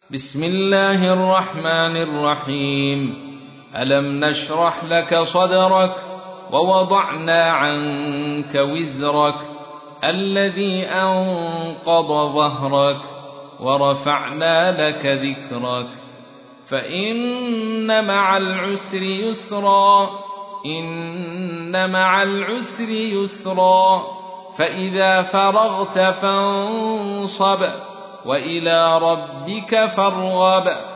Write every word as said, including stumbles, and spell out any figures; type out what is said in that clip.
بسم الله الرحمن الرحيم. ألم نشرح لك صدرك ووضعنا عنك وزرك الذي أنقض ظهرك ورفعنا لك ذكرك فإن مع العسر يسرا إن مع العسر يسرا فإذا فرغت فانصب وإلى ربك فارغب.